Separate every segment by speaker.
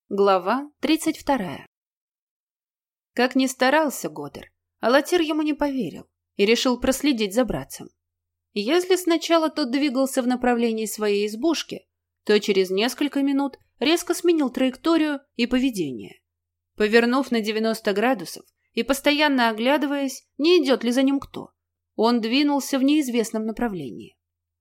Speaker 1: Глава 32. Как ни старался Годер, Алатир ему не поверил и решил проследить за братцем. Если сначала тот двигался в направлении своей избушки, то через несколько минут резко сменил траекторию и поведение. Повернув на 90 градусов и постоянно оглядываясь, не идет ли за ним кто, он двинулся в неизвестном направлении.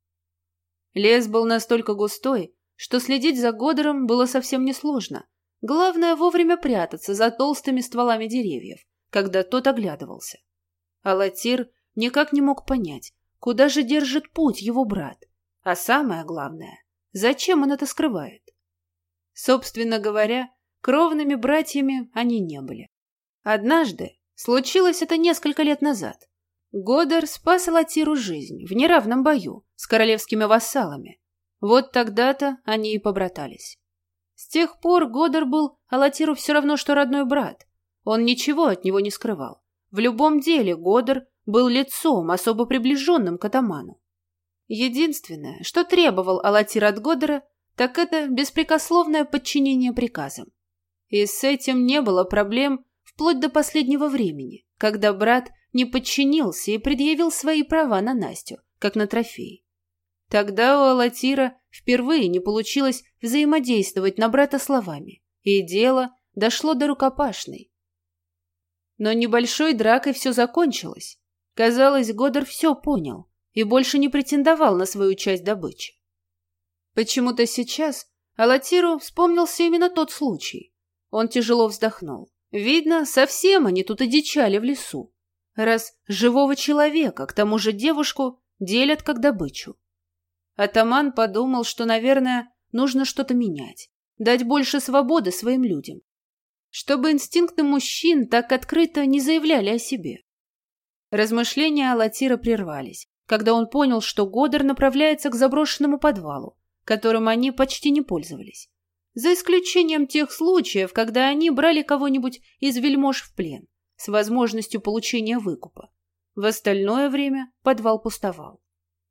Speaker 1: Лес был настолько густой, что следить за Годером было совсем несложно. Главное вовремя прятаться за толстыми стволами деревьев, когда тот оглядывался. Алатир никак не мог понять, куда же держит путь его брат, а самое главное, зачем он это скрывает. Собственно говоря, кровными братьями они не были. Однажды, случилось это несколько лет назад, Годер спас Алатиру жизнь в неравном бою с королевскими вассалами. Вот тогда-то они и побратались. С тех пор Годер был Алатиру все равно, что родной брат. Он ничего от него не скрывал. В любом деле Годер был лицом, особо приближенным к атаману. Единственное, что требовал Алатир от Годера, так это беспрекословное подчинение приказам. И с этим не было проблем вплоть до последнего времени, когда брат не подчинился и предъявил свои права на Настю, как на трофей. Тогда у Алатира впервые не получилось взаимодействовать на брата словами, и дело дошло до рукопашной. Но небольшой дракой все закончилось. Казалось, Годер все понял и больше не претендовал на свою часть добычи. Почему-то сейчас Алатиру вспомнился именно тот случай. Он тяжело вздохнул. Видно, совсем они тут одичали в лесу, раз живого человека, к тому же девушку, делят как добычу. Атаман подумал, что, наверное, нужно что-то менять, дать больше свободы своим людям, чтобы инстинкты мужчин так открыто не заявляли о себе. Размышления Алатира прервались, когда он понял, что Годер направляется к заброшенному подвалу, которым они почти не пользовались, за исключением тех случаев, когда они брали кого-нибудь из вельмож в плен с возможностью получения выкупа. В остальное время подвал пустовал.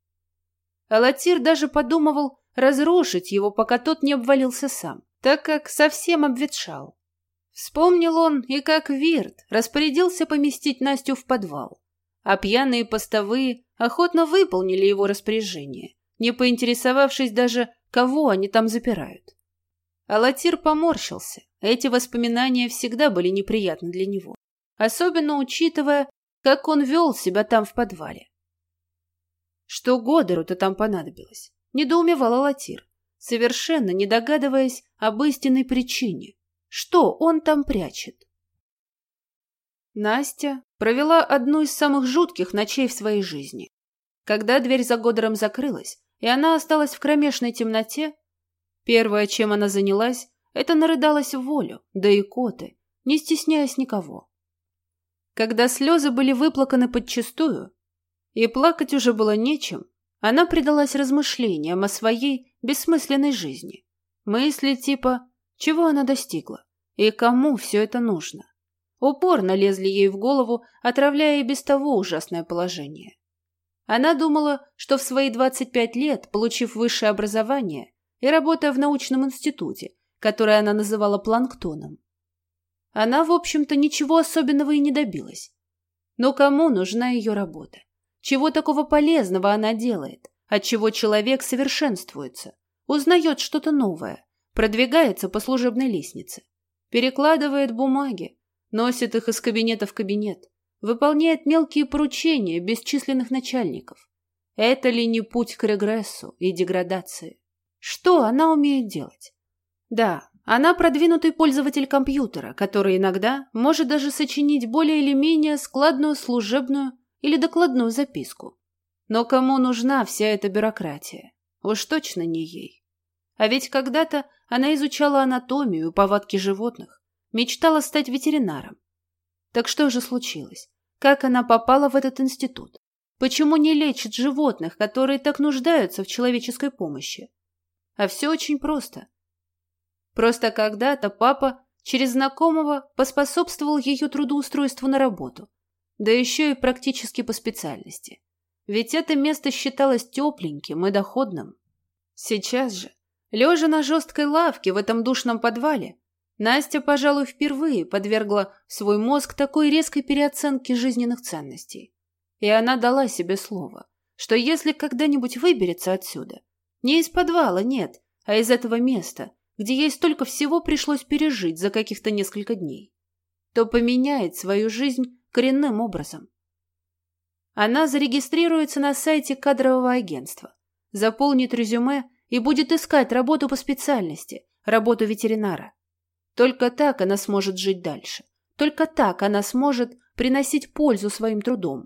Speaker 1: Алатир даже подумывал разрушить его, пока тот не обвалился сам, так как совсем обветшал. Вспомнил он и как Вирт распорядился поместить Настю в подвал, а пьяные постовые охотно выполнили его распоряжение, не поинтересовавшись даже, кого они там запирают. Алатир поморщился, эти воспоминания всегда были неприятны для него, особенно учитывая, как он вел себя там в подвале. Что Годеру-то там понадобилось? Недоумевал Алатир, совершенно не догадываясь об истинной причине. Что он там прячет? Настя провела одну из самых жутких ночей в своей жизни. Когда дверь за Годером закрылась, и она осталась в кромешной темноте, первое, чем она занялась, это нарыдалась в волю, да и коты, не стесняясь никого. Когда слезы были выплаканы подчистую, и плакать уже было нечем, она предалась размышлениям о своей бессмысленной жизни. Мысли типа «чего она достигла?» и «кому все это нужно?» упорно лезли ей в голову, отравляя и без того ужасное положение. Она думала, что в свои 25 лет, получив высшее образование и работая в научном институте, который она называла планктоном, она, в общем-то, ничего особенного и не добилась. Но кому нужна ее работа? Чего такого полезного она делает, отчего человек совершенствуется, узнает что-то новое, продвигается по служебной лестнице, перекладывает бумаги, носит их из кабинета в кабинет, выполняет мелкие поручения бесчисленных начальников. Это ли не путь к регрессу и деградации? Что она умеет делать? Да, она продвинутый пользователь компьютера, который иногда может даже сочинить более или менее складную служебную или докладную записку. Но кому нужна вся эта бюрократия? Уж точно не ей. А ведь когда-то она изучала анатомию и повадки животных, мечтала стать ветеринаром. Так что же случилось? Как она попала в этот институт? Почему не лечит животных, которые так нуждаются в человеческой помощи? А все очень просто. Просто когда-то папа через знакомого поспособствовал ее трудоустройству на работу, да еще и практически по специальности. Ведь это место считалось тепленьким и доходным. Сейчас же, лежа на жесткой лавке в этом душном подвале, Настя, пожалуй, впервые подвергла свой мозг такой резкой переоценке жизненных ценностей. И она дала себе слово, что если когда-нибудь выберется отсюда, не из подвала, нет, а из этого места, где ей столько всего пришлось пережить за каких-то несколько дней, то поменяет свою жизнь коренным образом. Она зарегистрируется на сайте кадрового агентства, заполнит резюме и будет искать работу по специальности, работу ветеринара. Только так она сможет жить дальше. Только так она сможет приносить пользу своим трудом.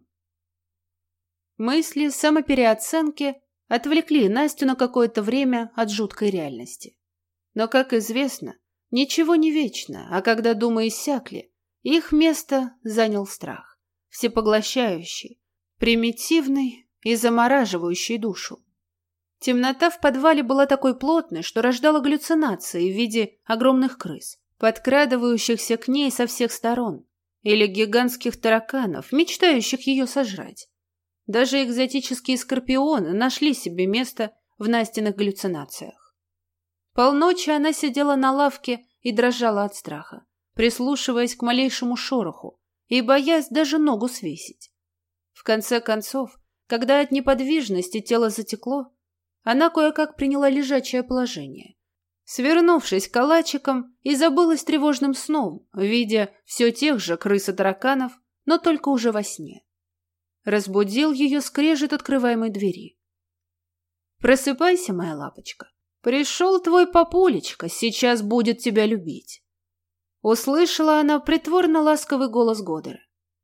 Speaker 1: Мысли самопереоценки отвлекли Настю на какое-то время от жуткой реальности. Но, как известно, ничего не вечно, а когда думы иссякли, их место занял страх, всепоглощающий, примитивный и замораживающий душу. Темнота в подвале была такой плотной, что рождала галлюцинации в виде огромных крыс, подкрадывающихся к ней со всех сторон, или гигантских тараканов, мечтающих ее сожрать. Даже экзотические скорпионы нашли себе место в Настиных галлюцинациях. Полночи она сидела на лавке и дрожала от страха, прислушиваясь к малейшему шороху и боясь даже ногу свесить. В конце концов, когда от неподвижности тело затекло, она кое-как приняла лежачее положение, свернувшись калачиком, и забылась тревожным сном, видя все тех же крыс и тараканов, но только уже во сне. Разбудил ее скрежет открываемой двери. «Просыпайся, моя лапочка. Пришел твой папулечка, сейчас будет тебя любить». Услышала она притворно ласковый голос Годера.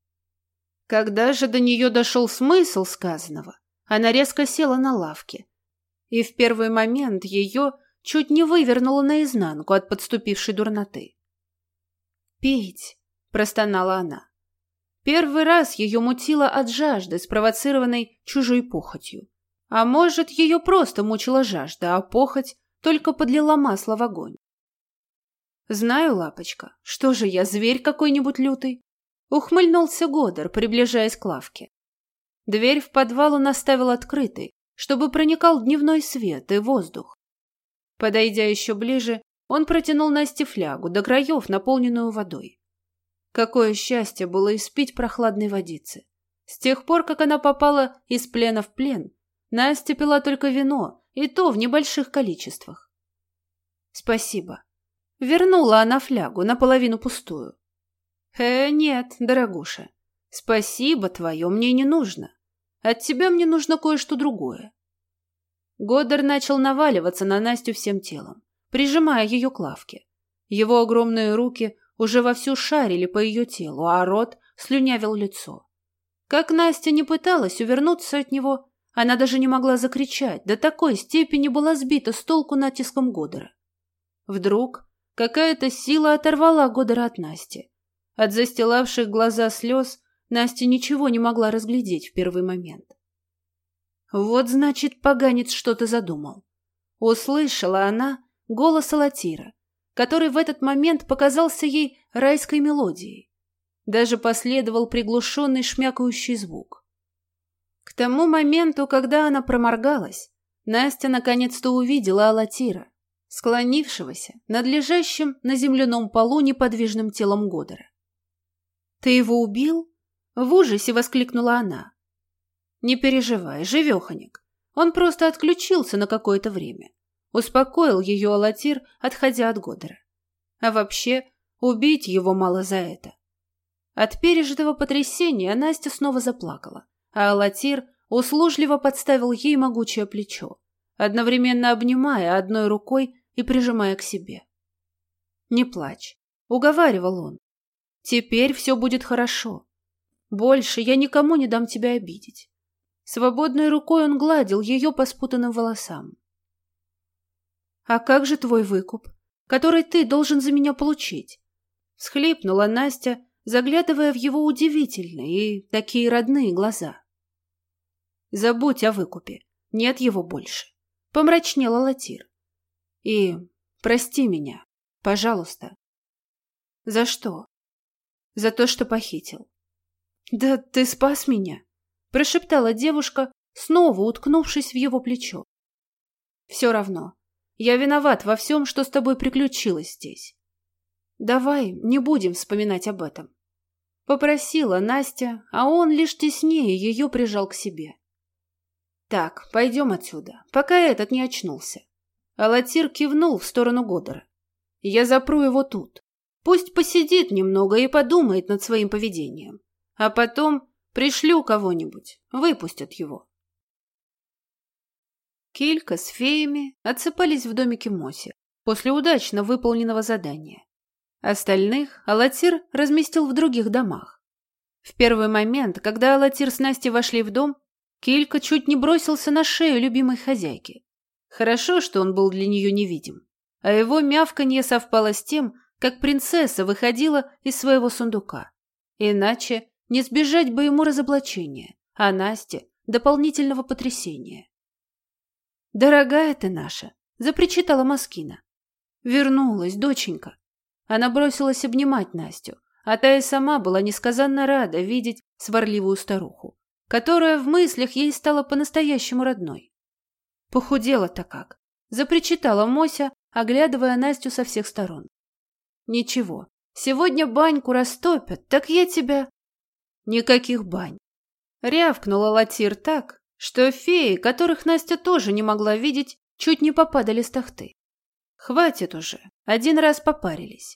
Speaker 1: Когда же до нее дошел смысл сказанного, она резко села на лавке, и в первый момент ее чуть не вывернуло наизнанку от подступившей дурноты. «Пить!» – простонала она. Первый раз ее мутило от жажды, спровоцированной чужой похотью. А может, ее просто мучила жажда, а похоть только подлила масло в огонь. «Знаю, лапочка, что же я, зверь какой-нибудь лютый?» – ухмыльнулся Годер, приближаясь к лавке. Дверь в подвал он оставил открытой, чтобы проникал дневной свет и воздух. Подойдя еще ближе, он протянул Насте флягу до краев, наполненную водой. Какое счастье было испить прохладной водицы. С тех пор, как она попала из плена в плен, Настя пила только вино, и то в небольших количествах. «Спасибо». Вернула она флягу, наполовину пустую. Нет, дорогуша, спасибо твое мне не нужно. От тебя мне нужно кое-что другое». Годер начал наваливаться на Настю всем телом, прижимая ее к лавке. Его огромные руки уже вовсю шарили по ее телу, а рот слюнявил лицо. Как Настя не пыталась увернуться от него, она даже не могла закричать, до такой степени была сбита с толку натиском Годера. Вдруг какая-то сила оторвала Годера от Насти. От застилавших глаза слез Настя ничего не могла разглядеть в первый момент. Вот, значит, поганец что-то задумал. Услышала она голос Алатира, который в этот момент показался ей райской мелодией. Даже последовал приглушенный шмякающий звук. К тому моменту, когда она проморгалась, Настя наконец-то увидела Алатира, склонившегося над лежащим на земляном полу неподвижным телом Годера. «Ты его убил?» — в ужасе воскликнула она. «Не переживай, живеханик. Он просто отключился на какое-то время». Успокоил ее Алатир, отходя от Годера. А вообще, убить его мало за это. От пережитого потрясения Настя снова заплакала, а Алатир услужливо подставил ей могучее плечо, одновременно обнимая одной рукой и прижимая к себе. «Не плачь», — уговаривал он. «Теперь все будет хорошо. Больше я никому не дам тебя обидеть». Свободной рукой он гладил ее по спутанным волосам. «А как же твой выкуп, который ты должен за меня получить?» — всхлипнула Настя, заглядывая в его удивительные и такие родные глаза. «Забудь о выкупе, нет его больше», — помрачнел Алатир. «И прости меня, пожалуйста». «За что?» «За то, что похитил». «Да ты спас меня», — прошептала девушка, снова уткнувшись в его плечо. «Все равно. Я виноват во всем, что с тобой приключилось здесь». давай не будем вспоминать об этом. Попросила Настя, а он лишь теснее ее прижал к себе. Так, пойдем отсюда, пока этот не очнулся. Алатир кивнул в сторону Годора. Я запру его тут. Пусть посидит немного и подумает над своим поведением. А потом пришлю кого-нибудь, выпустят его. Килька с феями отсыпались в домике Моси после удачно выполненного задания. Остальных Алатир разместил в других домах. В первый момент, когда Алатир с Настей вошли в дом, Килька чуть не бросился на шею любимой хозяйки. Хорошо, что он был для нее невидим, а его мявканье совпало с тем, как принцесса выходила из своего сундука. Иначе не сбежать бы ему разоблачения, а Насте – дополнительного потрясения. «Дорогая ты наша!» – запричитала Маскина. «Вернулась, доченька!» Она бросилась обнимать Настю, а та и сама была несказанно рада видеть сварливую старуху, которая в мыслях ей стала по-настоящему родной. «Похудела-то как!» – запричитала Мося, оглядывая Настю со всех сторон. «Ничего, сегодня баньку растопят, так я тебя...» «Никаких бань!» – рявкнула Латир так, что феи, которых Настя тоже не могла видеть, чуть не попадали с тахты. «Хватит уже, один раз попарились».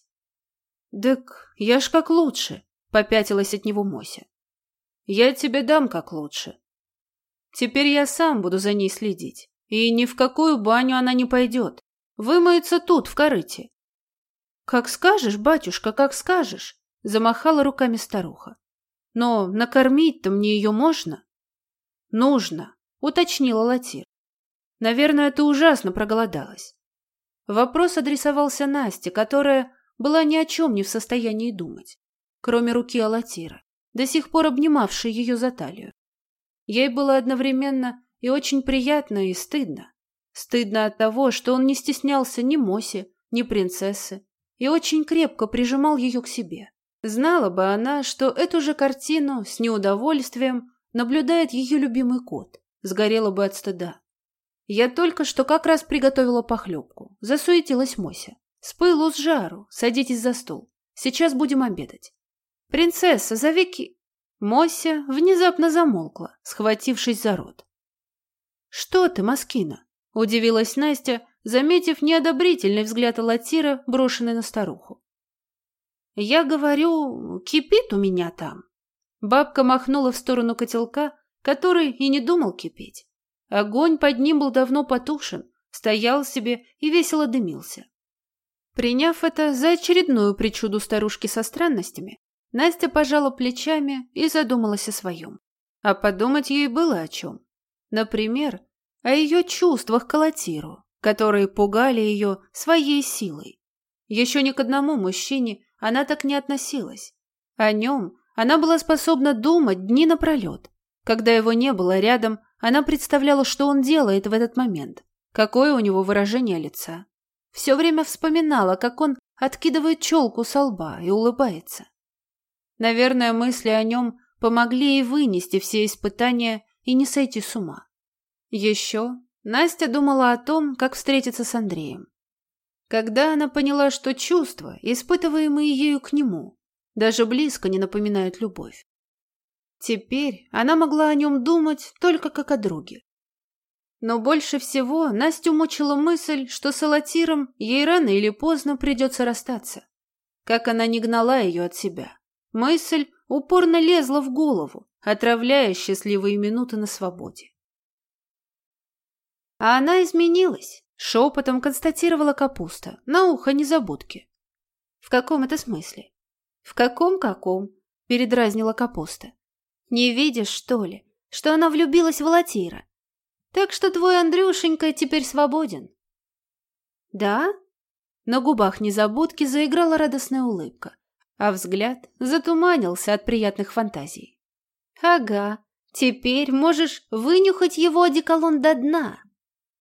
Speaker 1: «Дык, я ж как лучше», — попятилась от него Мося. «Я тебе дам как лучше. Теперь я сам буду за ней следить, и ни в какую баню она не пойдет. Вымоется тут, в корыте». «Как скажешь, батюшка, как скажешь», — замахала руками старуха. «Но накормить-то мне ее можно?» «Нужно», — уточнила Латир. «Наверное, ты ужасно проголодалась». Вопрос адресовался Насте, которая была ни о чем не в состоянии думать, кроме руки Алатира, до сих пор обнимавшей ее за талию. Ей было одновременно и очень приятно, и стыдно. Стыдно от того, что он не стеснялся ни Моси, ни принцессы, и очень крепко прижимал ее к себе. Знала бы она, что эту же картину с неудовольствием наблюдает ее любимый кот, сгорела бы от стыда. «Я только что как раз приготовила похлебку», — засуетилась Мося. «С пылу с жару, садитесь за стол. Сейчас будем обедать». «Принцесса, зови Мося внезапно замолкла, схватившись за рот. «Что ты, Маскина?» — удивилась Настя, заметив неодобрительный взгляд Алатира, брошенный на старуху. «Я говорю, кипит у меня там». Бабка махнула в сторону котелка, который и не думал кипеть. Огонь под ним был давно потушен, стоял себе и весело дымился. Приняв это за очередную причуду старушки со странностями, Настя пожала плечами и задумалась о своем. А подумать ей было о чем. Например, о ее чувствах к Алатиру, которые пугали ее своей силой. Еще ни к одному мужчине она так не относилась. О нем она была способна думать дни напролет. Когда его не было рядом, она представляла, что он делает в этот момент, какое у него выражение лица. Все время вспоминала, как он откидывает челку со лба и улыбается. Наверное, мысли о нем помогли ей вынести все испытания и не сойти с ума. Еще Настя думала о том, как встретиться с Андреем. Когда она поняла, что чувства, испытываемые ею к нему, даже близко не напоминают любовь. Теперь она могла о нем думать только как о друге. Но больше всего Настю мучила мысль, что с Алатиром ей рано или поздно придется расстаться. Как она не гнала ее от себя. Мысль упорно лезла в голову, отравляя счастливые минуты на свободе. А она изменилась, шепотом констатировала Капуста, на ухо незабудки. В каком это смысле? В каком? Передразнила Капуста. Не видишь, что ли, что она влюбилась в Алатира? Так что твой Андрюшенька теперь свободен. Да? На губах незабудки заиграла радостная улыбка, а взгляд затуманился от приятных фантазий. Ага, теперь можешь вынюхать его одеколон до дна.